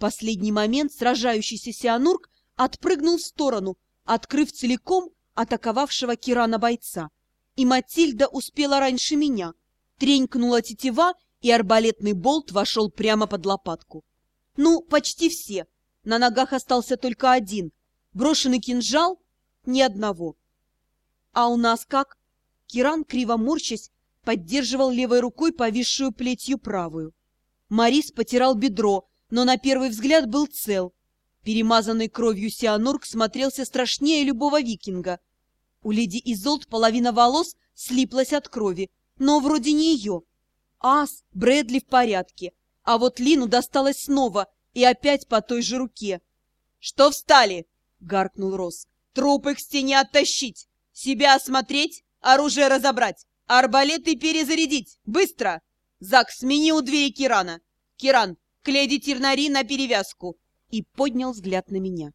последний момент сражающийся Сианург отпрыгнул в сторону, открыв целиком атаковавшего Кирана бойца. И Матильда успела раньше меня. Тренькнула тетива, и арбалетный болт вошел прямо под лопатку. Ну, почти все. На ногах остался только один. Брошенный кинжал — ни одного. А у нас как? Киран, криво морщась, поддерживал левой рукой повисшую плетью правую. Морис потирал бедро, но на первый взгляд был цел. Перемазанный кровью Сианург смотрелся страшнее любого викинга. У леди Изолд половина волос слиплась от крови, но вроде не ее. Ас, Брэдли в порядке, а вот Лину досталось снова и опять по той же руке. — Что встали? — гаркнул Росс. — Трупы к стене оттащить, себя осмотреть, оружие разобрать, арбалеты перезарядить. Быстро! Зак, смени у двери Кирана. Киран, к леди Тирнари на перевязку. И поднял взгляд на меня.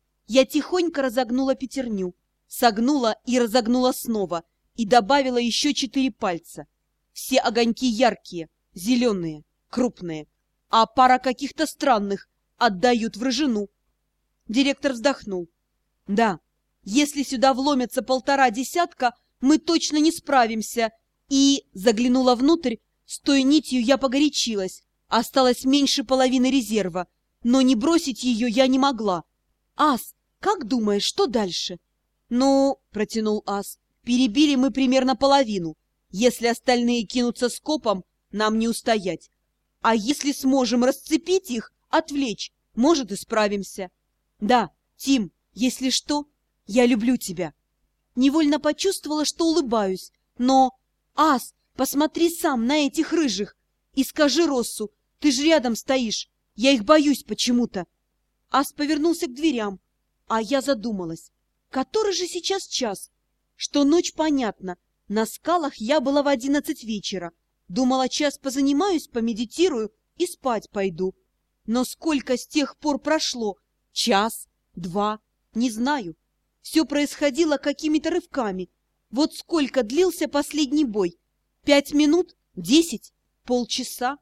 Я тихонько разогнула пятерню, согнула и разогнула снова, и добавила еще 4 пальца. Все огоньки яркие, зеленые, крупные, а пара каких-то странных отдают в рыжину. Директор вздохнул. Да, если сюда вломятся 1,5 десятка, мы точно не справимся. И заглянула внутрь, с той нитью я погорячилась. Осталось меньше половины резерва, но не бросить ее я не могла. Ас, как думаешь, что дальше? Ну, протянул Ас, перебили мы примерно половину. Если остальные кинутся скопом, нам не устоять. А если сможем расцепить их, отвлечь, может, и справимся. Да, Тим, если что, я люблю тебя. Невольно почувствовала, что улыбаюсь, но... Ас, посмотри сам на этих рыжих и скажи Россу, ты же рядом стоишь, я их боюсь почему-то. Ас повернулся к дверям, а я задумалась, который же сейчас час? Что ночь, понятно, на скалах я была в 11 вечера. Думала, час позанимаюсь, помедитирую и спать пойду. Но сколько с тех пор прошло? Час, 2, не знаю. Все происходило какими-то рывками. Вот сколько длился последний бой? 5 минут? 10? Полчаса?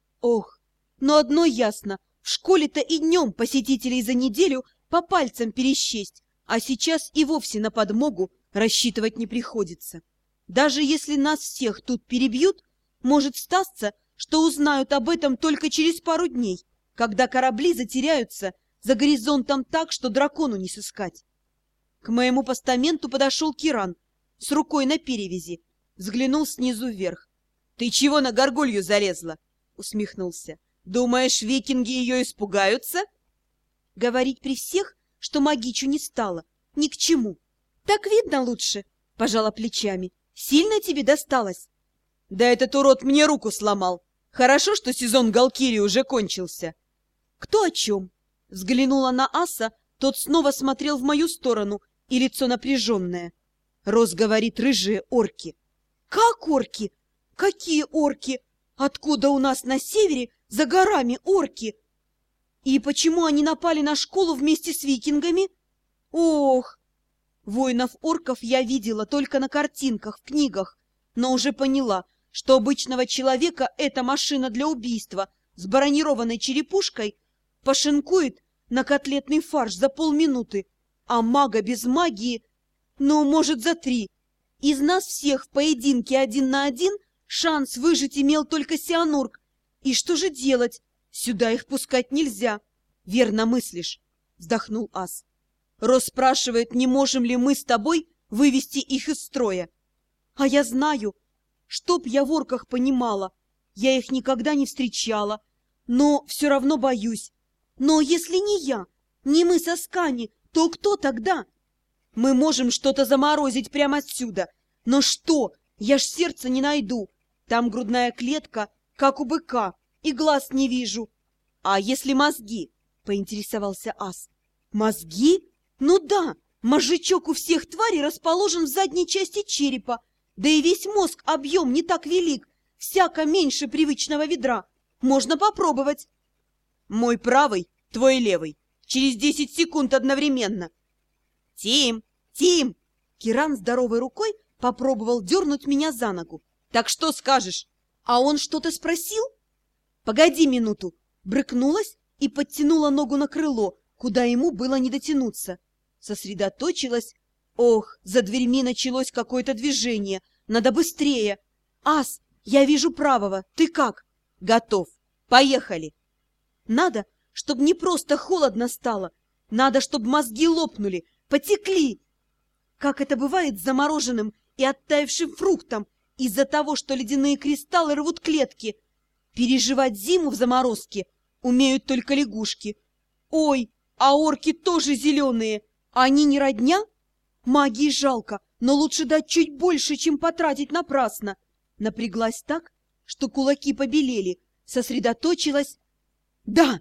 Ох, но одно ясно. В школе-то и днем посетителей за неделю по пальцам пересчесть, а сейчас и вовсе на подмогу рассчитывать не приходится. Даже если нас всех тут перебьют, может статься, что узнают об этом только через пару дней, когда корабли затеряются за горизонтом так, что дракону не сыскать. К моему постаменту подошел Киран с рукой на перевязи, взглянул снизу вверх. — Ты чего на горгулью залезла? — усмехнулся. — Думаешь, викинги ее испугаются? Говорить при всех, что магичу не стало, ни к чему. Так видно лучше, — пожала плечами. Сильно тебе досталось? — Да этот урод мне руку сломал. Хорошо, что сезон Галкирии уже кончился. — Кто о чем? Взглянула на Аса, тот снова смотрел в мою сторону, и лицо напряженное. Рос говорит, рыжие орки. — Как орки? Какие орки? Откуда у нас на севере за горами орки? И почему они напали на школу вместе с викингами? Ох! Воинов-орков я видела только на картинках, в книгах, но уже поняла, что обычного человека эта машина для убийства с бронированной черепушкой пошинкует на котлетный фарш за полминуты, а мага без магии, ну, может, за 3. Из нас всех в поединке 1 на 1 шанс выжить имел только Сианург. И что же делать? Сюда их пускать нельзя. Верно мыслишь, вздохнул Ас. Рос спрашивает, не можем ли мы с тобой вывести их из строя. А я знаю, чтоб я в орках понимала. Я их никогда не встречала, но все равно боюсь. Но если не я, не мы со Скани, то кто тогда? Мы можем что-то заморозить прямо отсюда. Но что? Я ж сердца не найду. Там грудная клетка, как у быка, и глаз не вижу. А если мозги? Поинтересовался Ас. Мозги? Ну да, мозжечок у всех тварей расположен в задней части черепа. Да и весь мозг объем не так велик, всяко меньше привычного ведра. Можно попробовать. Мой правый, твой левый. Через 10 секунд одновременно. Тим! Тим! Киран здоровой рукой попробовал дернуть меня за ногу. Так что скажешь? А он что-то спросил? Погоди минуту. Брыкнулась, и подтянула ногу на крыло, куда ему было не дотянуться. Сосредоточилась. Ох, за дверьми началось какое-то движение. Надо быстрее. Ас, я вижу правого. Ты как? Готов. Поехали. Надо, чтобы не просто холодно стало. Надо, чтобы мозги лопнули, потекли. Как это бывает с замороженным и оттаившим фруктом из-за того, что ледяные кристаллы рвут клетки. Переживать зиму в заморозке умеют только лягушки. Ой, а орки тоже зеленые. Они не родня? Магии жалко, но лучше дать чуть больше, чем потратить напрасно. Напряглась так, что кулаки побелели, сосредоточилась. Да!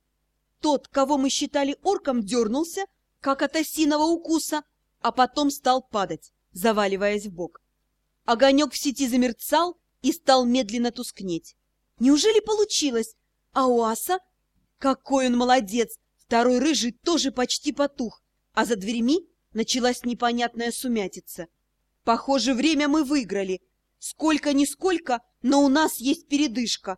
Тот, кого мы считали орком, дернулся, как от осиного укуса, а потом стал падать, заваливаясь в бок. Огонек в сети замерцал и стал медленно тускнеть. Неужели получилось? А у аса? Какой он молодец! Второй рыжий тоже почти потух, а за дверьми началась непонятная сумятица. Похоже, время мы выиграли. Сколько-нисколько, но у нас есть передышка.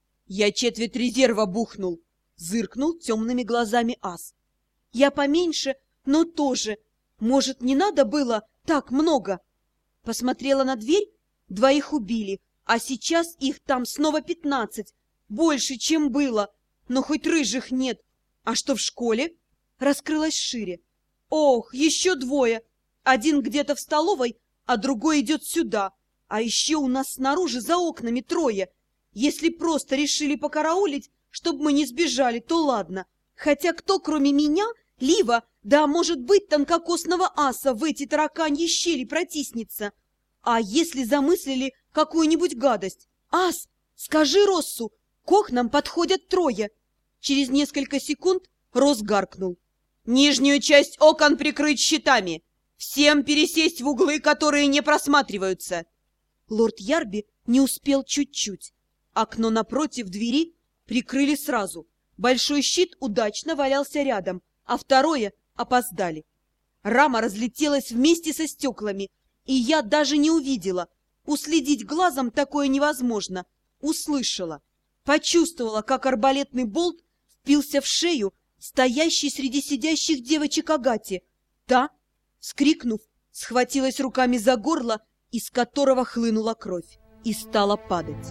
Я четверть резерва бухнул, зыркнул темными глазами ас. Я поменьше, но тоже. Может, не надо было так много? Посмотрела на дверь, двоих убили, а сейчас их там снова 15. Больше, чем было, но хоть рыжих нет. А что в школе? Раскрылась шире. Ох, еще двое. Один где-то в столовой, а другой идет сюда. А еще у нас снаружи за окнами трое. Если просто решили покараулить, чтобы мы не сбежали, то ладно. Хотя кто, кроме меня, Лива, да, может быть, тонкокосного аса в эти тараканьи щели протиснется? А если замыслили какую-нибудь гадость? Ас, скажи Россу, к окнам подходят трое. Через несколько секунд Росс гаркнул. Нижнюю часть окон прикрыть щитами. Всем пересесть в углы, которые не просматриваются. Лорд Ярби не успел чуть-чуть. Окно напротив двери прикрыли сразу. Большой щит удачно валялся рядом, а второе опоздали. Рама разлетелась вместе со стеклами, и я даже не увидела. Уследить глазом такое невозможно. Услышала. Почувствовала, как арбалетный болт впился в шею стоящей среди сидящих девочек Агате. Та, вскрикнув, схватилась руками за горло, из которого хлынула кровь, и стала падать.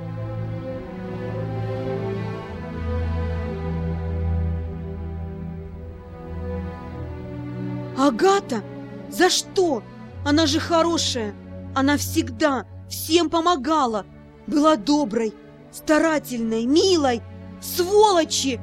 Агата? За что? Она же хорошая. Она всегда всем помогала. Была доброй, старательной, милой. Сволочи!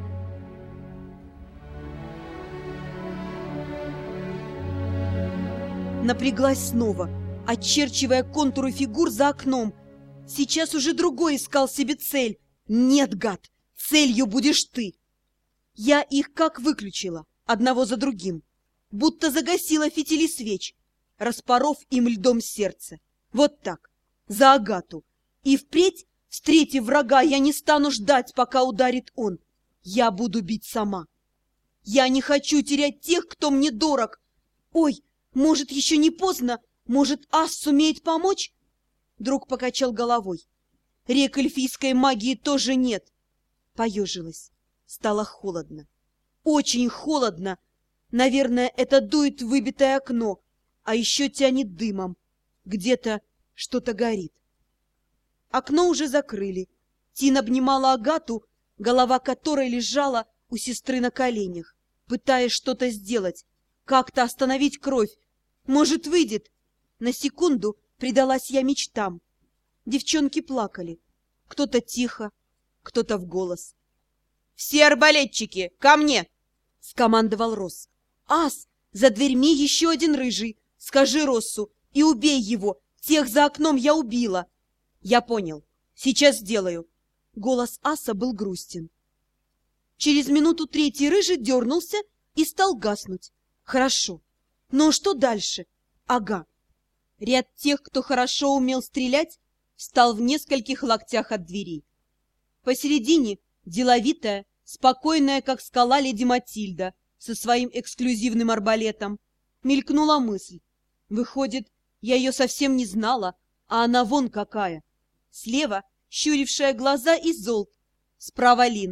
Напряглась снова, очерчивая контуры фигур за окном. Сейчас уже другой искал себе цель. Нет, гад, целью будешь ты. Я их как выключила, одного за другим. Будто загасила фитили свеч, распоров им льдом сердце. Вот так, за Агату. И впредь, встретив врага, я не стану ждать, пока ударит он. Я буду бить сама. Я не хочу терять тех, кто мне дорог. Ой, может, еще не поздно? Может, ас сумеет помочь? Друг покачал головой. Рек эльфийской магии тоже нет. Поежилась. Стало холодно. Очень холодно. Наверное, это дует в выбитое окно, а еще тянет дымом. Где-то что-то горит. Окно уже закрыли. Тин обнимала Агату, голова которой лежала у сестры на коленях, пытаясь что-то сделать, как-то остановить кровь. Может, выйдет? На секунду предалась я мечтам. Девчонки плакали. Кто-то тихо, кто-то в голос. «Все арбалетчики, ко мне!» — скомандовал Росс. «Ас, за дверьми еще один рыжий. Скажи Россу и убей его. Тех за окном я убила». «Я понял. Сейчас сделаю». Голос аса был грустен. Через минуту третий рыжий дернулся и стал гаснуть. «Хорошо. Но что дальше?» «Ага». Ряд тех, кто хорошо умел стрелять, встал в нескольких локтях от двери. Посередине деловитая, спокойная, как скала, леди Матильда со своим эксклюзивным арбалетом. Мелькнула мысль. Выходит, я ее совсем не знала, а она вон какая. Слева щурившая глаза Изолт, справа Лин,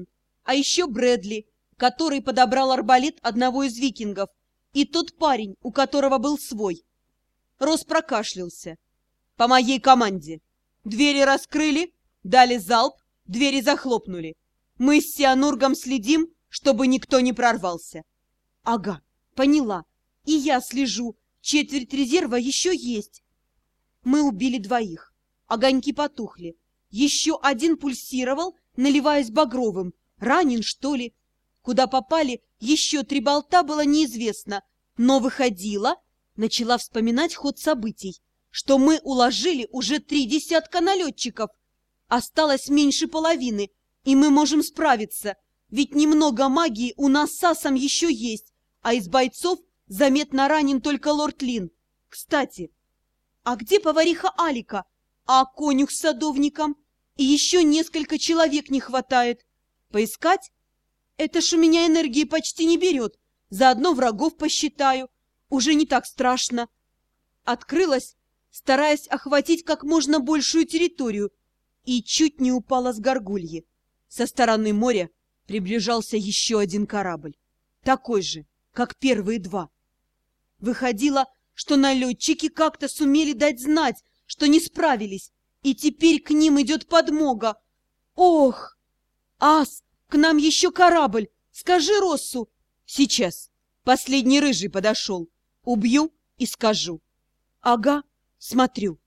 А еще Брэдли, который подобрал арбалет одного из викингов, и тот парень, у которого был свой. Росс прокашлялся. По моей команде. Двери раскрыли, дали залп, двери захлопнули. Мы с Сианургом следим, чтобы никто не прорвался. Ага, поняла. И я слежу. Четверть резерва еще есть. Мы убили 2. Огоньки потухли. Еще один пульсировал, наливаясь багровым. Ранен, что ли? Куда попали, еще 3 болта было неизвестно. Но выходило, начала вспоминать ход событий, что мы уложили уже 3 десятка налетчиков. Осталось меньше половины, и мы можем справиться. Ведь немного магии у нас с Асом еще есть, а из бойцов заметно ранен только лорд Лин. Кстати, а где повариха Алика? А конюх с садовником? И еще несколько человек не хватает. Поискать? Это ж у меня энергии почти не берет. Заодно врагов посчитаю. Уже не так страшно. Открылась, стараясь охватить как можно большую территорию, и чуть не упала с горгульи. Со стороны моря приближался еще один корабль. Такой же, как первые 2. Выходило, что налетчики как-то сумели дать знать, что не справились, и теперь к ним идет подмога. Ох! Ас, к нам еще корабль! Скажи Россу! Сейчас. Последний рыжий подошел. Убью и скажу. Ага, смотрю.